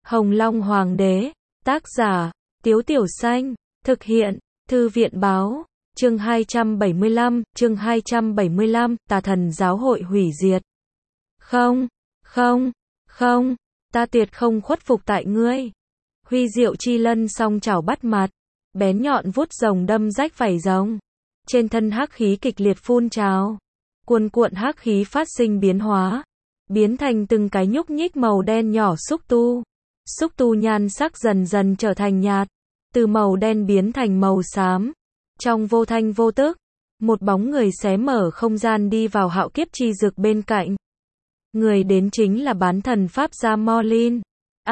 Hồng Long Hoàng đế, tác giả, Tiếu Tiểu Xanh, thực hiện, Thư viện báo, chương 275, Tà Thần Giáo hội hủy diệt. Không, ta tuyệt không khuất phục tại ngươi. Huy Diệu Chi Lân song chảo bắt mặt, bén nhọn vuốt rồng đâm rách vảy rồng. Trên thân hắc khí kịch liệt phun trào, cuồn cuộn hắc khí phát sinh biến hóa, biến thành từng cái nhúc nhích màu đen nhỏ xúc tu. Xúc tu nhan sắc dần dần trở thành nhạt, từ màu đen biến thành màu xám. Trong vô thanh vô tức, một bóng người xé mở không gian đi vào hạo kiếp chi dực bên cạnh. Người đến chính là bán thần pháp gia Morlin.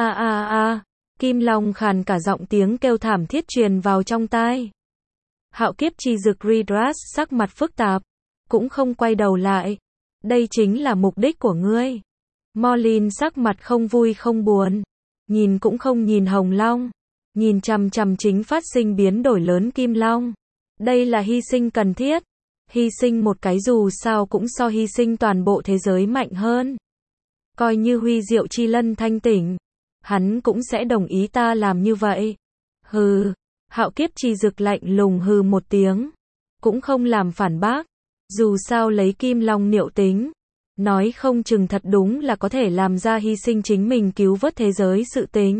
Kim Long khàn cả giọng tiếng kêu thảm thiết truyền vào trong tai. Hạo kiếp chi dực Ridras sắc mặt phức tạp, cũng không quay đầu lại. Đây chính là mục đích của ngươi. Morlin sắc mặt không vui không buồn, nhìn cũng không nhìn Hồng Long, nhìn chằm chằm chính phát sinh biến đổi lớn Kim Long. Đây là hy sinh cần thiết, hy sinh một cái dù sao cũng so hy sinh toàn bộ thế giới mạnh hơn. Coi như Huy Diệu Chi Lân thanh tỉnh, hắn cũng sẽ đồng ý ta làm như vậy. Hừ, hạo kiếp chi dực lạnh lùng hừ một tiếng, cũng không làm phản bác, dù sao lấy Kim Long niệu tính, nói không chừng thật đúng là có thể làm ra hy sinh chính mình cứu vớt thế giới sự tình.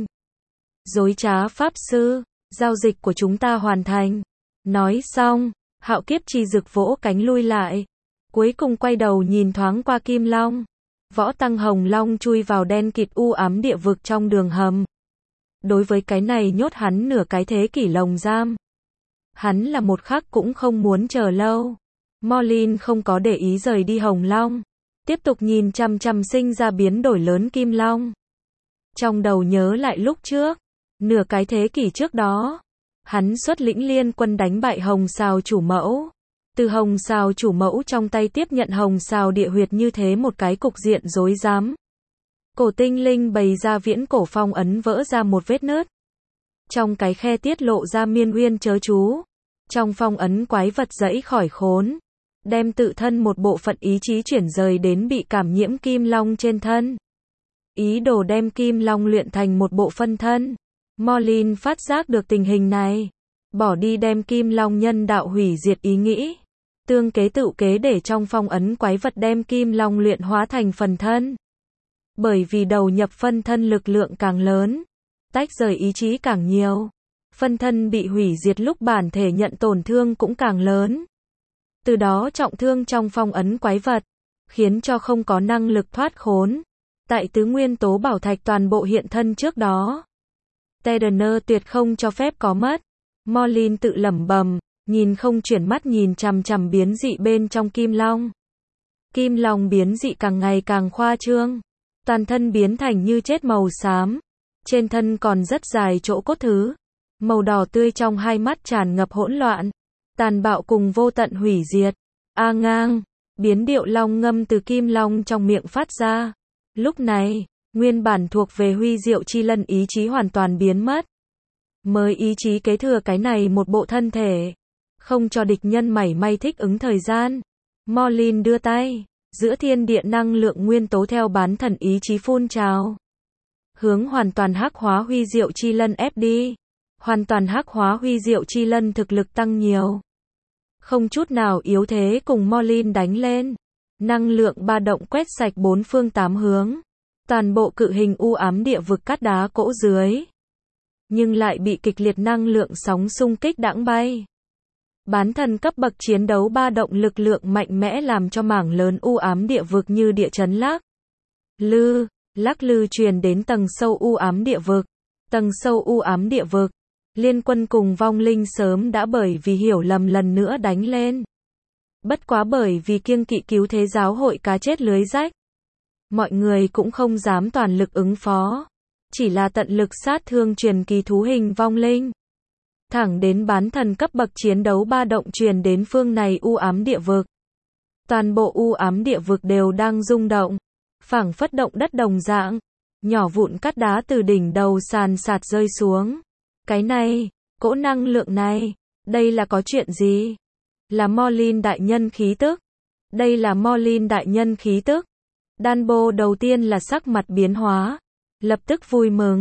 Dối trá pháp sư, giao dịch của chúng ta hoàn thành. Nói xong, hạo kiếp chi dực vỗ cánh lui lại, cuối cùng quay đầu nhìn thoáng qua Kim Long. Võ tăng Hồng Long chui vào đen kịt u ám địa vực trong đường hầm. Đối với cái này nhốt hắn nửa cái thế kỷ lồng giam, hắn là một khắc cũng không muốn chờ lâu. Morlin không có để ý rời đi Hồng Long, tiếp tục nhìn chằm chằm sinh ra biến đổi lớn Kim Long. Trong đầu nhớ lại lúc trước, nửa cái thế kỷ trước đó, hắn xuất lĩnh liên quân đánh bại Hồng Sào chủ mẫu. Từ Hồng Sào chủ mẫu trong tay tiếp nhận Hồng Sào địa huyệt, như thế một cái cục diện rối rắm. Cổ tinh linh bày ra viễn cổ phong ấn vỡ ra một vết nứt. Trong cái khe tiết lộ ra miên uyên chớ chú. Trong phong ấn quái vật giãy khỏi khốn, đem tự thân một bộ phận ý chí chuyển rời đến bị cảm nhiễm Kim Long trên thân. Ý đồ đem Kim Long luyện thành một bộ phân thân. Morlin phát giác được tình hình này, bỏ đi đem Kim Long nhân đạo hủy diệt ý nghĩ. Tương kế tự kế để trong phong ấn quái vật đem Kim Long luyện hóa thành phần thân. Bởi vì đầu nhập phân thân lực lượng càng lớn, tách rời ý chí càng nhiều, phân thân bị hủy diệt lúc bản thể nhận tổn thương cũng càng lớn. Từ đó trọng thương trong phong ấn quái vật, khiến cho không có năng lực thoát khốn. Tại tứ nguyên tố bảo thạch toàn bộ hiện thân trước đó, Tedener tuyệt không cho phép có mất. Morlin tự lẩm bẩm, nhìn không chuyển mắt nhìn chằm chằm biến dị bên trong Kim Long. Kim Long biến dị càng ngày càng khoa trương, toàn thân biến thành như chết màu xám, trên thân còn rất dài chỗ cốt thứ, màu đỏ tươi, trong hai mắt tràn ngập hỗn loạn, tàn bạo cùng vô tận hủy diệt. Ngang, biến điệu long ngâm từ Kim Long trong miệng phát ra. Lúc này, nguyên bản thuộc về Huy Diệu Chi Lân ý chí hoàn toàn biến mất. Mới ý chí kế thừa cái này một bộ thân thể, không cho địch nhân mảy may thích ứng thời gian. Morlin đưa tay, giữa thiên địa năng lượng nguyên tố theo bán thần ý chí phun trào, hướng hoàn toàn hắc hóa Huy Diệu Chi Lân ép đi. Hoàn toàn hắc hóa Huy Diệu Chi Lân thực lực tăng nhiều, không chút nào yếu thế cùng Morlin đánh lên. Năng lượng ba động quét sạch bốn phương tám hướng, toàn bộ cự hình u ám địa vực cát đá cỗ dưới, nhưng lại bị kịch liệt năng lượng sóng xung kích đãng bay. Bán thần cấp bậc chiến đấu ba động lực lượng mạnh mẽ làm cho mảng lớn u ám địa vực như địa chấn lắc lư truyền đến tầng sâu u ám địa vực. Tầng sâu u ám địa vực, liên quân cùng vong linh sớm đã bởi vì hiểu lầm lần nữa đánh lên. Bất quá bởi vì kiêng kỵ cứu thế giáo hội cá chết lưới rách, mọi người cũng không dám toàn lực ứng phó, chỉ là tận lực sát thương truyền kỳ thú hình vong linh. Thẳng đến bán thần cấp bậc chiến đấu ba động truyền đến phương này u ám địa vực. Toàn bộ u ám địa vực đều đang rung động, phảng phất động đất đồng dạng, nhỏ vụn cát đá từ đỉnh đầu sàn sạt rơi xuống. Cái này, cỗ năng lượng này, đây là có chuyện gì? Là Morlin đại nhân khí tức. Đây là Morlin đại nhân khí tức. Danbo đầu tiên là sắc mặt biến hóa, lập tức vui mừng,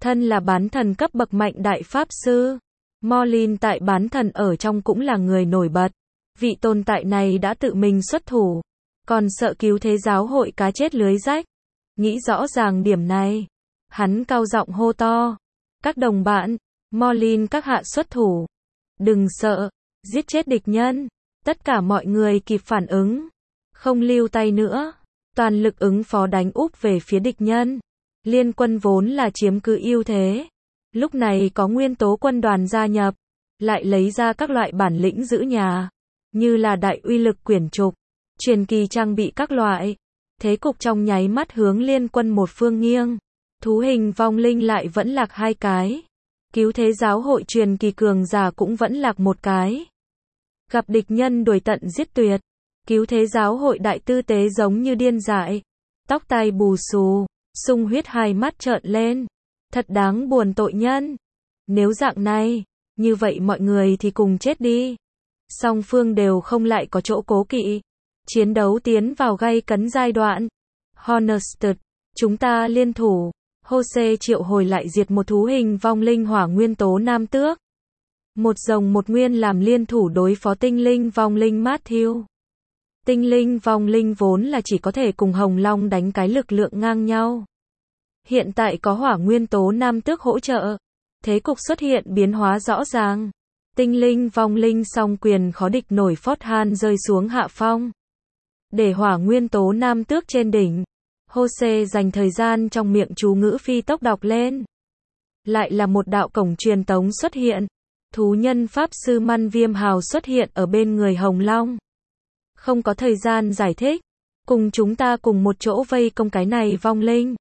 Thân là bán thần cấp bậc mạnh đại pháp sư, Morlin tại bán thần ở trong cũng là người nổi bật. Vị tồn tại này đã tự mình xuất thủ, còn sợ cứu thế giáo hội cá chết lưới rách. Nghĩ rõ ràng điểm này, hắn cao giọng hô to. Các đồng bạn, Morlin các hạ xuất thủ. Đừng sợ, giết chết địch nhân. Tất cả mọi người kịp phản ứng. Không lưu tay nữa. Toàn lực ứng phó đánh úp về phía địch nhân. Liên quân vốn là chiếm cứ ưu thế. Lúc này có nguyên tố quân đoàn gia nhập. Lại lấy ra các loại bản lĩnh giữ nhà. Như là đại uy lực quyển trục. Truyền kỳ trang bị các loại. Thế cục trong nháy mắt hướng liên quân một phương nghiêng. Thú hình vong linh lại vẫn lạc 2 cái. Cứu thế giáo hội truyền kỳ cường giả cũng vẫn lạc 1 cái. Gặp địch nhân đuổi tận giết tuyệt. Cứu thế giáo hội đại tư tế giống như điên dại. Tóc tai bù xù, sung huyết 2 mắt trợn lên. Thật đáng buồn tội nhân. Nếu dạng này, như vậy mọi người thì cùng chết đi. Song phương đều không lại có chỗ cố kỵ. Chiến đấu tiến vào gay cấn giai đoạn. Honested, chúng ta liên thủ. Jose triệu hồi lại diệt một thú hình vong linh hỏa nguyên tố nam tước. Một rồng một nguyên làm liên thủ đối phó tinh linh vong linh Matthew. Tinh linh vong linh vốn là chỉ có thể cùng Hồng Long đánh cái lực lượng ngang nhau. Hiện tại có hỏa nguyên tố nam tước hỗ trợ. Thế cục xuất hiện biến hóa rõ ràng. Tinh linh vong linh song quyền khó địch nổi Forthan rơi xuống hạ phong. Để hỏa nguyên tố nam tước trên đỉnh. Jose dành thời gian trong miệng chú ngữ phi tốc đọc lên. Lại là một đạo cổng truyền tống xuất hiện. Thú nhân pháp sư Man Viêm Hào xuất hiện ở bên người Hồng Long. Không có thời gian giải thích. Cùng chúng ta cùng một chỗ vây công cái này vong linh.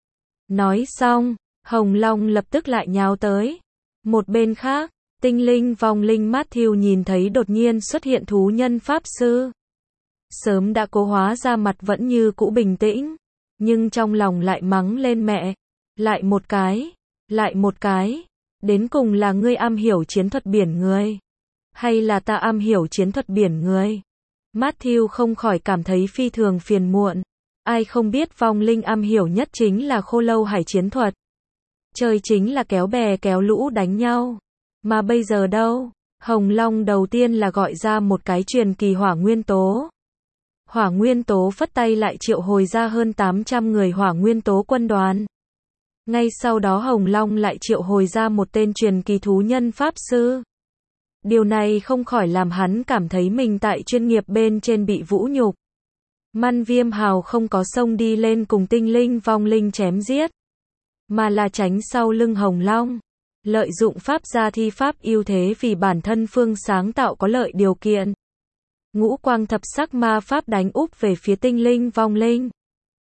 Nói xong, Hồng Long lập tức lại nhào tới. Một bên khác, tinh linh vong linh Matthew nhìn thấy đột nhiên xuất hiện thú nhân pháp sư. Sớm đã cố hóa ra mặt vẫn như cũ bình tĩnh. Nhưng trong lòng lại mắng lên mẹ. Lại một cái. Lại một cái. Đến cùng là ngươi am hiểu chiến thuật biển người. Hay là ta am hiểu chiến thuật biển người. Matthew không khỏi cảm thấy phi thường phiền muộn. Ai không biết vong linh am hiểu nhất chính là khô lâu hải chiến thuật. Chơi chính là kéo bè kéo lũ đánh nhau. Mà bây giờ đâu? Hồng Long đầu tiên là gọi ra một cái truyền kỳ hỏa nguyên tố. Hỏa nguyên tố phất tay lại triệu hồi ra hơn 800 người hỏa nguyên tố quân đoàn. Ngay sau đó Hồng Long lại triệu hồi ra một tên truyền kỳ thú nhân pháp sư. Điều này không khỏi làm hắn cảm thấy mình tại chuyên nghiệp bên trên bị vũ nhục. Man Viêm Hào không có xông đi lên cùng tinh linh vong linh chém giết, mà là tránh sau lưng Hồng Long. Lợi dụng pháp gia thi pháp ưu thế vì bản thân phương sáng tạo có lợi điều kiện. Ngũ quang thập sắc ma pháp đánh úp về phía tinh linh vong linh.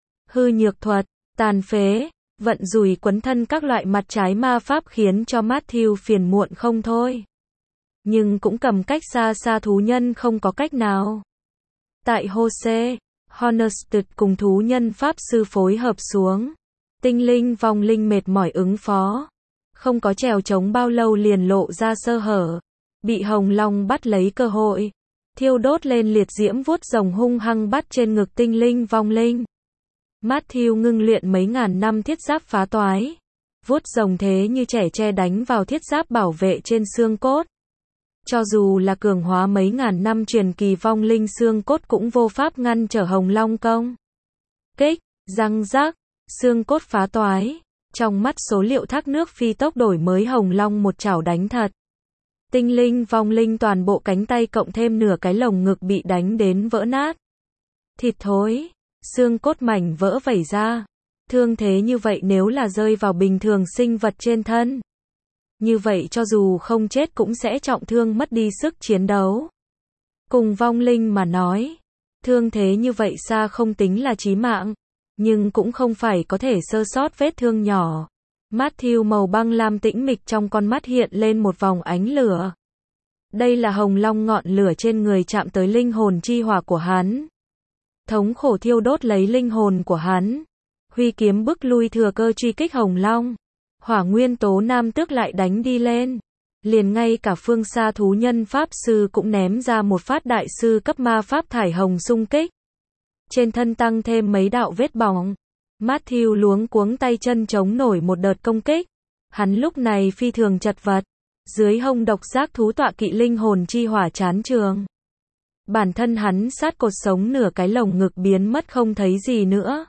Hư nhược thuật, tàn phế, vận rủi quấn thân các loại mặt trái ma pháp khiến cho Matthew phiền muộn không thôi. Nhưng cũng cầm cách xa xa thú nhân không có cách nào. Tại Jose, Honested cùng thú nhân pháp sư phối hợp xuống. Tinh linh vong linh mệt mỏi ứng phó. Không có trèo trống bao lâu liền lộ ra sơ hở. Bị Hồng Long bắt lấy cơ hội. Thiêu đốt lên liệt diễm vuốt rồng hung hăng bắt trên ngực tinh linh vong linh. Matthew ngưng luyện mấy ngàn năm thiết giáp phá toái. Vuốt rồng thế như trẻ tre đánh vào thiết giáp bảo vệ trên xương cốt. Cho dù là cường hóa mấy ngàn năm truyền kỳ vong linh xương cốt cũng vô pháp ngăn trở Hồng Long công. Kích, răng rác, xương cốt phá toái. Trong mắt số liệu thác nước phi tốc đổi mới Hồng Long một chảo đánh thật. Tinh linh vong linh toàn bộ cánh tay cộng thêm nửa cái lồng ngực bị đánh đến vỡ nát. Thịt thối, xương cốt mảnh vỡ vẩy ra. Thương thế như vậy nếu là rơi vào bình thường sinh vật trên thân. Như vậy cho dù không chết cũng sẽ trọng thương mất đi sức chiến đấu. Cùng vong linh mà nói, thương thế như vậy xa không tính là chí mạng, nhưng cũng không phải có thể sơ sót vết thương nhỏ. Matthew màu băng lam tĩnh mịch trong con mắt hiện lên một vòng ánh lửa. Đây là Hồng Long ngọn lửa trên người chạm tới linh hồn chi hỏa của hắn. Thống khổ thiêu đốt lấy linh hồn của hắn. Huy kiếm bức lui thừa cơ truy kích Hồng Long. Hỏa nguyên tố nam tước lại đánh đi lên. Liền ngay cả phương xa thú nhân pháp sư cũng ném ra một phát đại sư cấp ma pháp thải hồng xung kích. Trên thân tăng thêm mấy đạo vết bỏng. Matthew luống cuống tay chân chống nổi một đợt công kích. Hắn lúc này phi thường chật vật, dưới hông độc giác thú tọa kỵ linh hồn chi hỏa chán trường. Bản thân hắn sát cột sống nửa cái lồng ngực biến mất không thấy gì nữa.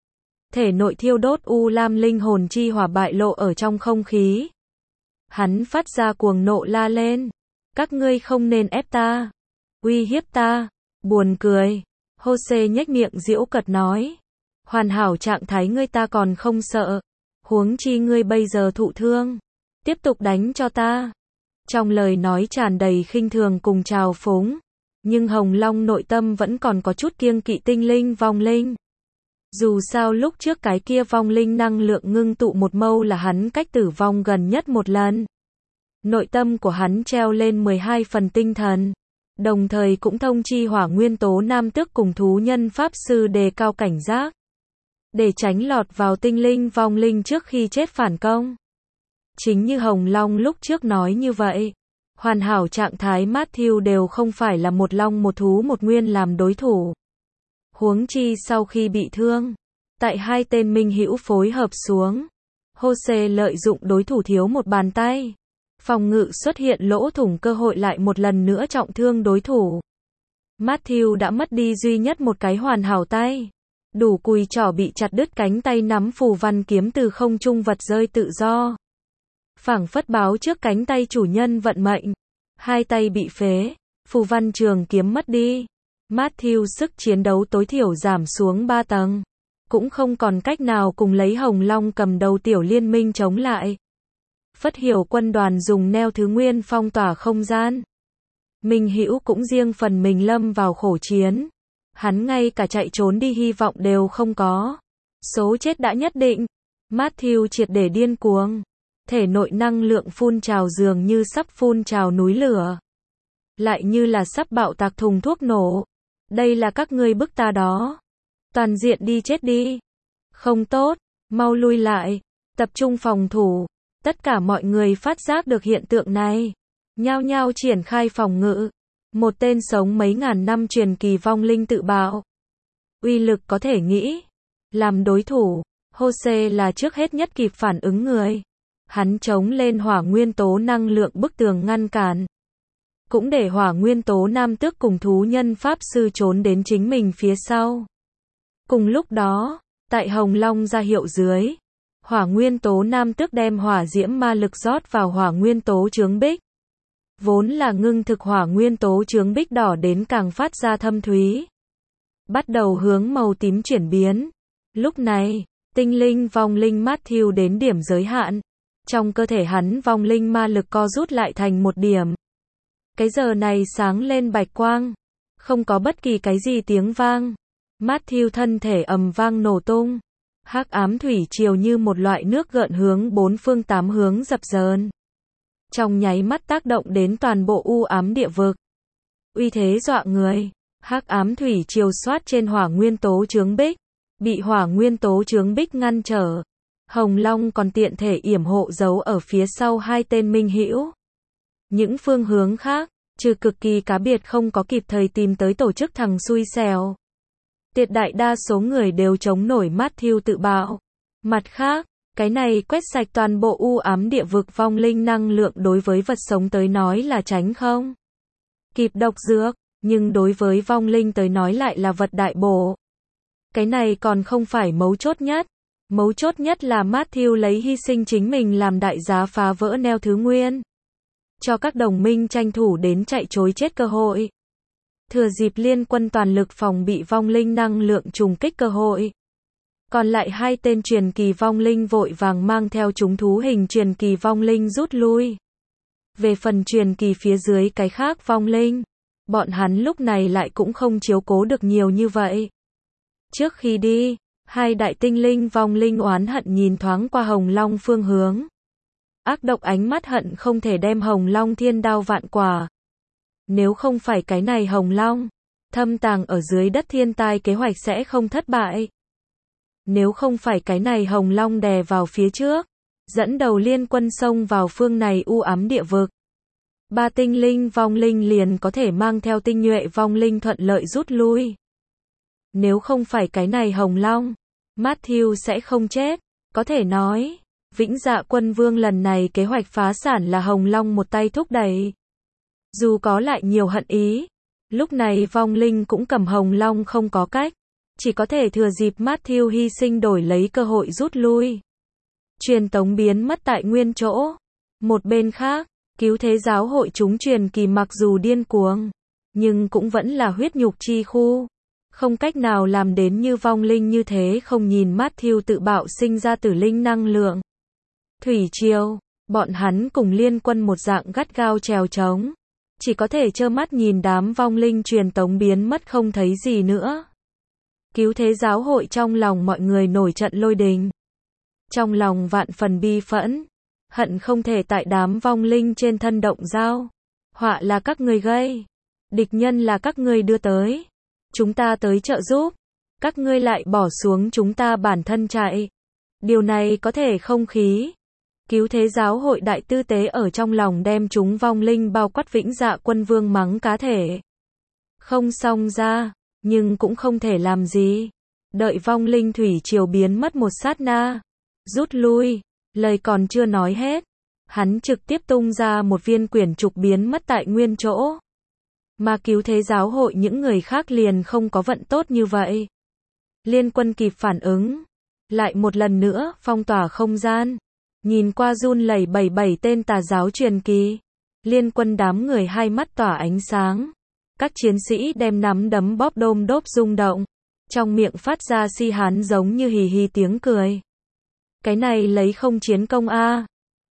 Thể nội thiêu đốt u lam linh hồn chi hỏa bại lộ ở trong không khí. Hắn phát ra cuồng nộ la lên. Các ngươi không nên ép ta. Uy hiếp ta. Buồn cười. Jose nhếch miệng giễu cợt nói. Hoàn hảo trạng thái ngươi ta còn không sợ. Huống chi ngươi bây giờ thụ thương. Tiếp tục đánh cho ta. Trong lời nói tràn đầy khinh thường cùng trào phúng. Nhưng Hồng Long nội tâm vẫn còn có chút kiêng kỵ tinh linh vong linh. Dù sao lúc trước cái kia vong linh năng lượng ngưng tụ một mâu là hắn cách tử vong gần nhất một lần. Nội tâm của hắn treo lên 12 phần tinh thần. Đồng thời cũng thông chi hỏa nguyên tố nam tước cùng thú nhân pháp sư đề cao cảnh giác. Để tránh lọt vào tinh linh vong linh trước khi chết phản công. Chính như Hồng Long lúc trước nói như vậy. Hoàn hảo trạng thái Matthew đều không phải là một long một thú một nguyên làm đối thủ. Huống chi sau khi bị thương. Tại hai tên minh hữu phối hợp xuống. Jose lợi dụng đối thủ thiếu một bàn tay. Phòng ngự xuất hiện lỗ thủng cơ hội lại một lần nữa trọng thương đối thủ. Matthew đã mất đi duy nhất một cái hoàn hảo tay. Đủ cùi trỏ bị chặt đứt cánh tay nắm phù văn kiếm từ không trung vật rơi tự do. Phảng phất báo trước cánh tay chủ nhân vận mệnh. Hai tay bị phế, phù văn trường kiếm mất đi. Matthew sức chiến đấu tối thiểu giảm xuống 3 tầng. Cũng không còn cách nào cùng lấy Hồng Long cầm đầu tiểu liên minh chống lại. Phất Hiểu quân đoàn dùng neo thứ nguyên phong tỏa không gian. Minh Hữu cũng riêng phần mình lâm vào khổ chiến. Hắn ngay cả chạy trốn đi hy vọng đều không có. Số chết đã nhất định. Matthew triệt để điên cuồng. Thể nội năng lượng phun trào dường như sắp phun trào núi lửa. Lại như là sắp bạo tạc thùng thuốc nổ. Đây là các ngươi bức ta đó. Toàn diện đi chết đi. Không tốt, mau lui lại. Tập trung phòng thủ. Tất cả mọi người phát giác được hiện tượng này. Nhao nhao triển khai phòng ngự. Một tên sống mấy ngàn năm truyền kỳ vong linh tự bạo. Uy lực có thể nghĩ. Làm đối thủ, Jose là trước hết nhất kịp phản ứng người. Hắn chống lên hỏa nguyên tố năng lượng bức tường ngăn cản. Cũng để hỏa nguyên tố nam tước cùng thú nhân pháp sư trốn đến chính mình phía sau. Cùng lúc đó, tại Hồng Long ra hiệu dưới, hỏa nguyên tố nam tước đem hỏa diễm ma lực rót vào hỏa nguyên tố chướng bích. Vốn là ngưng thực hỏa nguyên tố chướng bích đỏ đến càng phát ra thâm thúy. Bắt đầu hướng màu tím chuyển biến. Lúc này, tinh linh vong linh Matthew đến điểm giới hạn. Trong cơ thể hắn vong linh ma lực co rút lại thành một điểm. Cái giờ này sáng lên bạch quang. Không có bất kỳ cái gì tiếng vang. Matthew thân thể ầm vang nổ tung. Hắc ám thủy triều như một loại nước gợn hướng bốn phương tám hướng dập dờn. Trong nháy mắt tác động đến toàn bộ u ám địa vực. Uy thế dọa người. Hắc ám thủy triều xoát trên hỏa nguyên tố chướng bích. Bị hỏa nguyên tố chướng bích ngăn trở. Hồng Long còn tiện thể yểm hộ giấu ở phía sau hai tên minh hữu. Những phương hướng khác, trừ cực kỳ cá biệt không có kịp thời tìm tới tổ chức thằng xui xẻo. Tuyệt đại đa số người đều chống nổi Matthew tự bạo. Mặt khác, cái này quét sạch toàn bộ u ám địa vực vong linh năng lượng đối với vật sống tới nói là tránh không kịp độc dược, nhưng đối với vong linh tới nói lại là vật đại bổ. Cái này còn không phải mấu chốt nhất. Mấu chốt nhất là Matthew lấy hy sinh chính mình làm đại giá phá vỡ neo thứ nguyên. Cho các đồng minh tranh thủ đến chạy trối chết cơ hội. Thừa dịp liên quân toàn lực phòng bị vong linh năng lượng trùng kích cơ hội. Còn lại hai tên truyền kỳ vong linh vội vàng mang theo chúng thú hình truyền kỳ vong linh rút lui. Về phần truyền kỳ phía dưới cái khác vong linh, bọn hắn lúc này lại cũng không chiếu cố được nhiều như vậy. Trước khi đi, hai đại tinh linh vong linh oán hận nhìn thoáng qua Hồng Long phương hướng. Ác độc ánh mắt hận không thể đem Hồng Long thiên đao vạn quả. Nếu không phải cái này Hồng Long, thâm tàng ở dưới đất thiên tai kế hoạch sẽ không thất bại. Nếu không phải cái này Hồng Long đè vào phía trước, dẫn đầu liên quân xông vào phương này u ám địa vực. Ba tinh linh vong linh liền có thể mang theo tinh nhuệ vong linh thuận lợi rút lui. Nếu không phải cái này Hồng Long, Matthew sẽ không chết. Có thể nói, Vĩnh Dạ Quân Vương lần này kế hoạch phá sản là Hồng Long một tay thúc đẩy. Dù có lại nhiều hận ý, lúc này vong linh cũng cầm Hồng Long không có cách. Chỉ có thể thừa dịp Matthew hy sinh đổi lấy cơ hội rút lui. Truyền tống biến mất tại nguyên chỗ. Một bên khác, cứu thế giáo hội chúng truyền kỳ mặc dù điên cuồng, nhưng cũng vẫn là huyết nhục chi khu. Không cách nào làm đến như vong linh như thế không nhìn Matthew tự bạo sinh ra tử linh năng lượng. Thủy triều, bọn hắn cùng liên quân một dạng gắt gao trèo trống. Chỉ có thể trơ mắt nhìn đám vong linh truyền tống biến mất không thấy gì nữa. Cứu thế giáo hội trong lòng mọi người nổi trận lôi đình. Trong lòng vạn phần bi phẫn, hận không thể tại đám vong linh trên thân động dao. Họa là các ngươi gây, địch nhân là các ngươi đưa tới. Chúng ta tới trợ giúp, các ngươi lại bỏ xuống chúng ta bản thân chạy. Điều này có thể không khí. Cứu thế giáo hội đại tư tế ở trong lòng đem chúng vong linh bao quát Vĩnh Dạ Quân Vương mắng cá thể. Không xong ra, nhưng cũng không thể làm gì. Đợi vong linh thủy triều biến mất một sát na. Rút lui, lời còn chưa nói hết. Hắn trực tiếp tung ra một viên quyển trục biến mất tại nguyên chỗ. Mà cứu thế giáo hội những người khác liền không có vận tốt như vậy. Liên quân kịp phản ứng. Lại một lần nữa phong tỏa không gian. Nhìn qua run lẩy bẩy 7 tên tà giáo truyền kỳ. Liên quân đám người hai mắt tỏa ánh sáng. Các chiến sĩ đem nắm đấm bóp đôm đốp rung động. Trong miệng phát ra si hán giống như hì hì tiếng cười. Cái này lấy không chiến công a.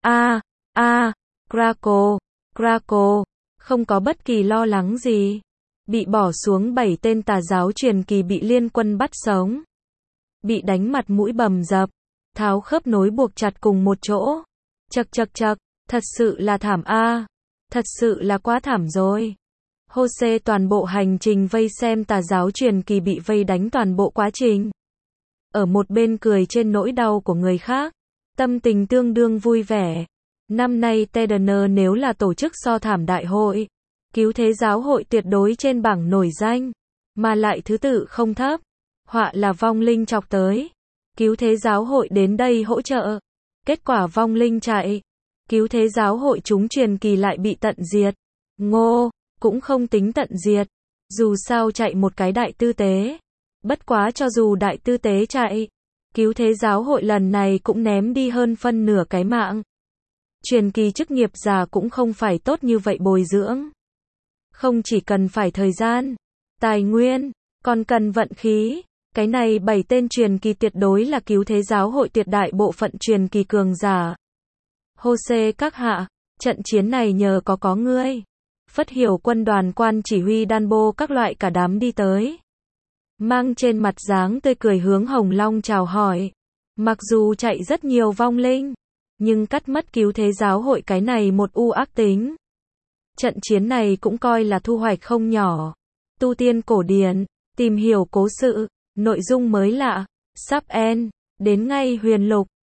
Krakow. Không có bất kỳ lo lắng gì. Bị bỏ xuống 7 tên tà giáo truyền kỳ bị liên quân bắt sống. Bị đánh mặt mũi bầm dập. Tháo khớp nối buộc chặt cùng một chỗ. Chậc, thật sự là thảm a. Thật sự là quá thảm rồi. Jose toàn bộ hành trình vây xem tà giáo truyền kỳ bị vây đánh toàn bộ quá trình. Ở một bên cười trên nỗi đau của người khác. Tâm tình tương đương vui vẻ. Năm nay Tedner nếu là tổ chức so thảm đại hội. Cứu thế giáo hội tuyệt đối trên bảng nổi danh. Mà lại thứ tự không thấp. Họa là vong linh chọc tới. Cứu thế giáo hội đến đây hỗ trợ. Kết quả vong linh chạy. Cứu thế giáo hội chúng truyền kỳ lại bị tận diệt. Ngô, cũng không tính tận diệt. Dù sao chạy một cái đại tư tế. Bất quá cho dù đại tư tế chạy. Cứu thế giáo hội lần này cũng ném đi hơn phân nửa cái mạng. Truyền kỳ chức nghiệp già cũng không phải tốt như vậy bồi dưỡng. Không chỉ cần phải thời gian, tài nguyên, còn cần vận khí. Cái này 7 tên truyền kỳ tuyệt đối là cứu thế giáo hội tuyệt đại bộ phận truyền kỳ cường giả. Jose các hạ, trận chiến này nhờ có ngươi. Phất Hiểu quân đoàn quan chỉ huy đan bô các loại cả đám đi tới. Mang trên mặt dáng tươi cười hướng Hồng Long chào hỏi. Mặc dù chạy rất nhiều vong linh, nhưng cắt mất cứu thế giáo hội cái này một u ác tính. Trận chiến này cũng coi là thu hoạch không nhỏ. Tu tiên cổ điển, tìm hiểu cố sự, nội dung mới lạ, sắp end, đến ngay huyền lục.